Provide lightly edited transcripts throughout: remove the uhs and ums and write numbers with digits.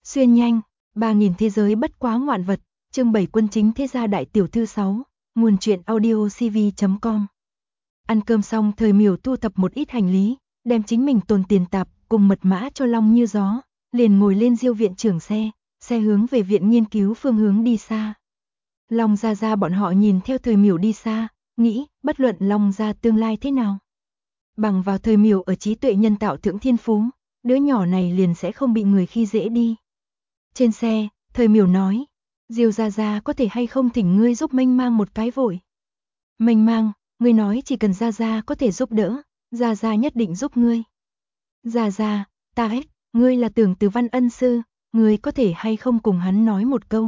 Xuyên nhanh, 3000 thế giới bất quá ngoạn vật, chương 7 quân chính thế gia đại tiểu thư 6, nguồn truyện audio cv.com. Ăn cơm xong Thời Miểu thu thập một ít hành lý, đem chính mình tồn tiền tạp cùng mật mã cho Long Như Gió, liền ngồi lên Diêu viện trưởng xe hướng về viện nghiên cứu phương hướng đi xa. Long gia gia bọn họ nhìn theo Thời Miểu đi xa, nghĩ bất luận Long gia tương lai thế nào, bằng vào Thời Miểu ở trí tuệ nhân tạo thượng thiên phú, đứa nhỏ này liền sẽ không bị người khi dễ đi. Trên xe, Thời Miểu nói, Diêu gia gia có thể hay không thỉnh ngươi giúp Mênh Mang một cái vội. Mênh Mang, ngươi nói chỉ cần gia gia có thể giúp đỡ, gia gia nhất định giúp ngươi. Gia gia, ta hết, ngươi là Tưởng Từ Văn ân sư, ngươi có thể hay không cùng hắn nói một câu,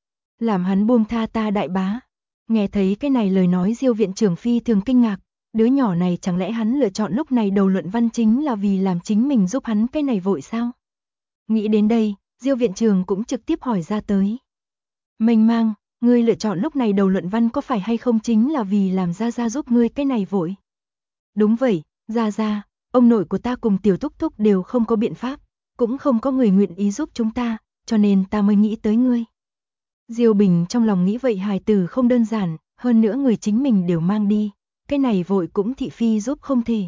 làm hắn buông tha ta đại bá. Nghe thấy cái này lời nói Diêu viện trưởng phi thường kinh ngạc, đứa nhỏ này chẳng lẽ hắn lựa chọn lúc này đầu luận văn chính là vì làm chính mình giúp hắn cái này vội sao? Nghĩ đến đây, Diêu viện trưởng cũng trực tiếp hỏi ra tới. Mênh Mang, ngươi lựa chọn lúc này đầu luận văn có phải hay không chính là vì làm gia gia giúp ngươi cái này vội? Đúng vậy, gia gia, ông nội của ta cùng tiểu thúc thúc đều không có biện pháp, cũng không có người nguyện ý giúp chúng ta, cho nên ta mới nghĩ tới ngươi. Diêu Bình trong lòng nghĩ vậy hài tử không đơn giản, hơn nữa người chính mình đều mang đi, cái này vội cũng thị phi giúp không thể.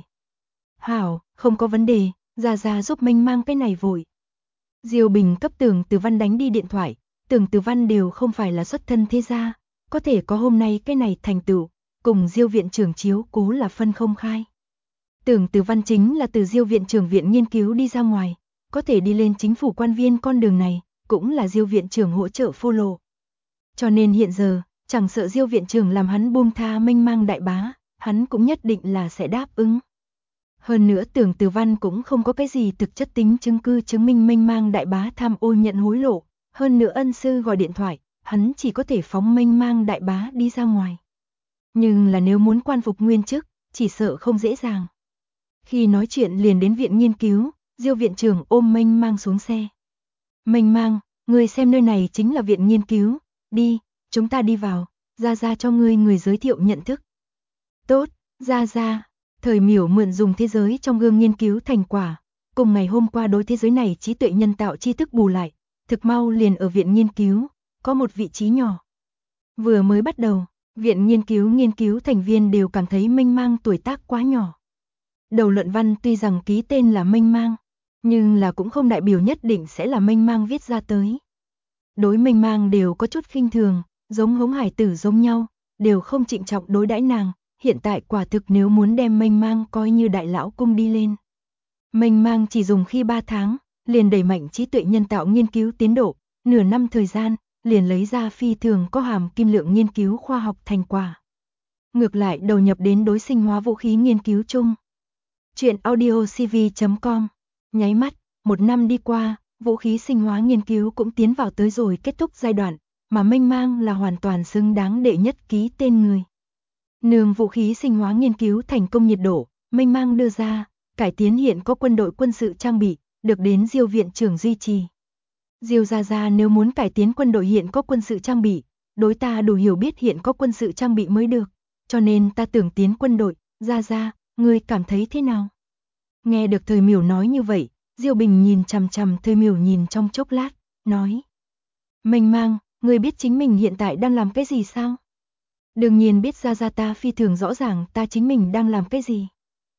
Hảo, không có vấn đề, gia gia giúp Mênh Mang cái này vội. Diêu Bình cấp Tưởng Từ Văn đánh đi điện thoại, Tưởng Từ Văn đều không phải là xuất thân thế gia, có thể có hôm nay cái này thành tựu, cùng Diêu viện trưởng chiếu cố là phân không khai. Tưởng Từ Văn chính là từ Diêu viện trưởng viện nghiên cứu đi ra ngoài, có thể đi lên chính phủ quan viên con đường này, cũng là Diêu viện trưởng hỗ trợ phô lộ. Cho nên hiện giờ, chẳng sợ Diêu viện trưởng làm hắn buông tha Mênh Mang đại bá, hắn cũng nhất định là sẽ đáp ứng. Hơn nữa Tưởng Từ Văn cũng không có cái gì thực chất tính chứng cứ chứng minh Mênh Mang đại bá tham ô nhận hối lộ, hơn nữa ân sư gọi điện thoại, hắn chỉ có thể phóng Mênh Mang đại bá đi ra ngoài. Nhưng là nếu muốn quan phục nguyên chức, chỉ sợ không dễ dàng. Khi nói chuyện liền đến viện nghiên cứu, Diêu viện trưởng ôm Mênh Mang xuống xe. Mênh Mang, ngươi xem nơi này chính là viện nghiên cứu, đi, chúng ta đi vào, gia gia cho ngươi người giới thiệu nhận thức. Tốt, gia gia. Thời Miểu mượn dùng thế giới trong gương nghiên cứu thành quả, cùng ngày hôm qua đối thế giới này trí tuệ nhân tạo tri thức bù lại, thực mau liền ở viện nghiên cứu, có một vị trí nhỏ. Vừa mới bắt đầu, viện nghiên cứu thành viên đều cảm thấy Mênh Mang tuổi tác quá nhỏ. Đầu luận văn tuy rằng ký tên là Mênh Mang, nhưng là cũng không đại biểu nhất định sẽ là Mênh Mang viết ra tới. Đối Mênh Mang đều có chút khinh thường, giống hống hải tử giống nhau, đều không trịnh trọng đối đãi nàng. Hiện tại quả thực nếu muốn đem Mênh Mang coi như đại lão cung đi lên. Mênh Mang chỉ dùng khi 3 tháng, liền đẩy mạnh trí tuệ nhân tạo nghiên cứu tiến độ, nửa năm thời gian, liền lấy ra phi thường có hàm kim lượng nghiên cứu khoa học thành quả. Ngược lại đầu nhập đến đối sinh hóa vũ khí nghiên cứu chung. Chuyện audio cv.com. Nháy mắt, 1 năm đi qua, vũ khí sinh hóa nghiên cứu cũng tiến vào tới rồi kết thúc giai đoạn, mà Mênh Mang là hoàn toàn xứng đáng đệ nhất ký tên người. Nương vũ khí sinh hóa nghiên cứu thành công nhiệt độ, Mênh Mang đưa ra, cải tiến hiện có quân đội quân sự trang bị, được đến Diêu viện trưởng duy trì. Diêu gia gia nếu muốn cải tiến quân đội hiện có quân sự trang bị, đối ta đủ hiểu biết hiện có quân sự trang bị mới được, cho nên ta tưởng tiến quân đội, gia gia, ngươi cảm thấy thế nào? Nghe được Thời Miểu nói như vậy, Diêu Bình nhìn chằm chằm Thời Miểu nhìn trong chốc lát, nói: Mênh Mang, ngươi biết chính mình hiện tại đang làm cái gì sao? Đương nhiên biết gia gia ta phi thường rõ ràng ta chính mình đang làm cái gì.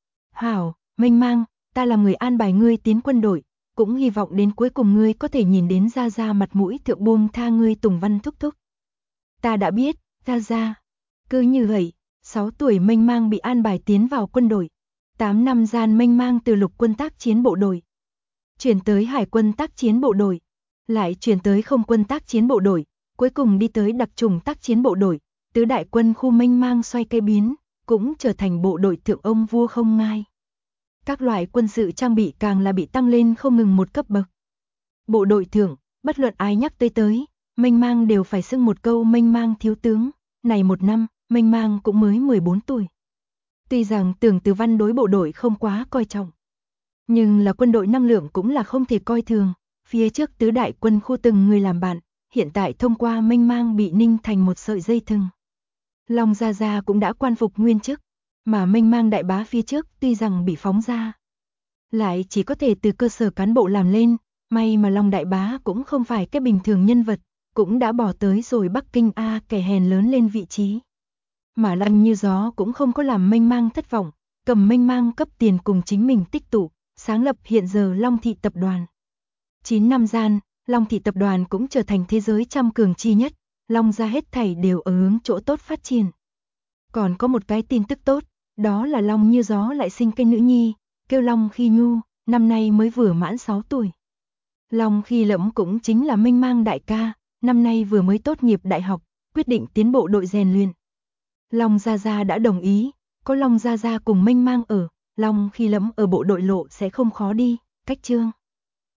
Hảo, Mênh Mang, ta là người an bài ngươi tiến quân đội, cũng hy vọng đến cuối cùng ngươi có thể nhìn đến gia gia mặt mũi thượng buông tha ngươi Tùng Văn thúc thúc. Ta đã biết, gia gia. Cứ như vậy, 6 tuổi Mênh Mang bị an bài tiến vào quân đội. 8 năm gian Mênh Mang từ lục quân tác chiến bộ đội, chuyển tới hải quân tác chiến bộ đội, lại chuyển tới không quân tác chiến bộ đội, cuối cùng đi tới đặc chủng tác chiến bộ đội. Tứ đại quân khu Mênh Mang xoay cây biến, cũng trở thành bộ đội thượng ông vua không ngai. Các loại quân sự trang bị càng là bị tăng lên không ngừng một cấp bậc. Bộ đội thượng, bất luận ai nhắc tới, Mênh Mang đều phải xưng một câu Mênh Mang thiếu tướng. Này 1 năm, Mênh Mang cũng mới 14 tuổi. Tuy rằng Tưởng Từ Văn đối bộ đội không quá coi trọng, nhưng là quân đội năng lượng cũng là không thể coi thường. Phía trước tứ đại quân khu từng người làm bạn, hiện tại thông qua Mênh Mang bị ninh thành một sợi dây thừng. Long gia gia cũng đã quan phục nguyên chức, mà Mênh Mang đại bá phía trước tuy rằng bị phóng ra, lại chỉ có thể từ cơ sở cán bộ làm lên, May mà Long đại bá cũng không phải cái bình thường nhân vật, cũng đã bỏ tới rồi Bắc Kinh kẻ hèn lớn lên vị trí. Mà Lăng Như Gió cũng không có làm Mênh Mang thất vọng, cầm Mênh Mang cấp tiền cùng chính mình tích tụ, sáng lập hiện giờ Long Thị Tập đoàn. 9 năm gian, Long Thị Tập đoàn cũng trở thành thế giới trăm cường chi nhất, Long gia hết thảy đều ở hướng chỗ tốt phát triển. Còn có một cái tin tức tốt, đó là Long Như Gió lại sinh cái nữ nhi, kêu Long Khi Nhu, năm nay mới vừa mãn 6 tuổi. Long Khi Lẫm cũng chính là Mênh Mang đại ca, năm nay vừa mới tốt nghiệp đại học, quyết định tiến bộ đội rèn luyện. Long Gia Gia đã đồng ý, có Long Gia Gia cùng Mênh Mang ở, Long Khi Lẫm ở bộ đội lộ sẽ không khó đi, cách chương.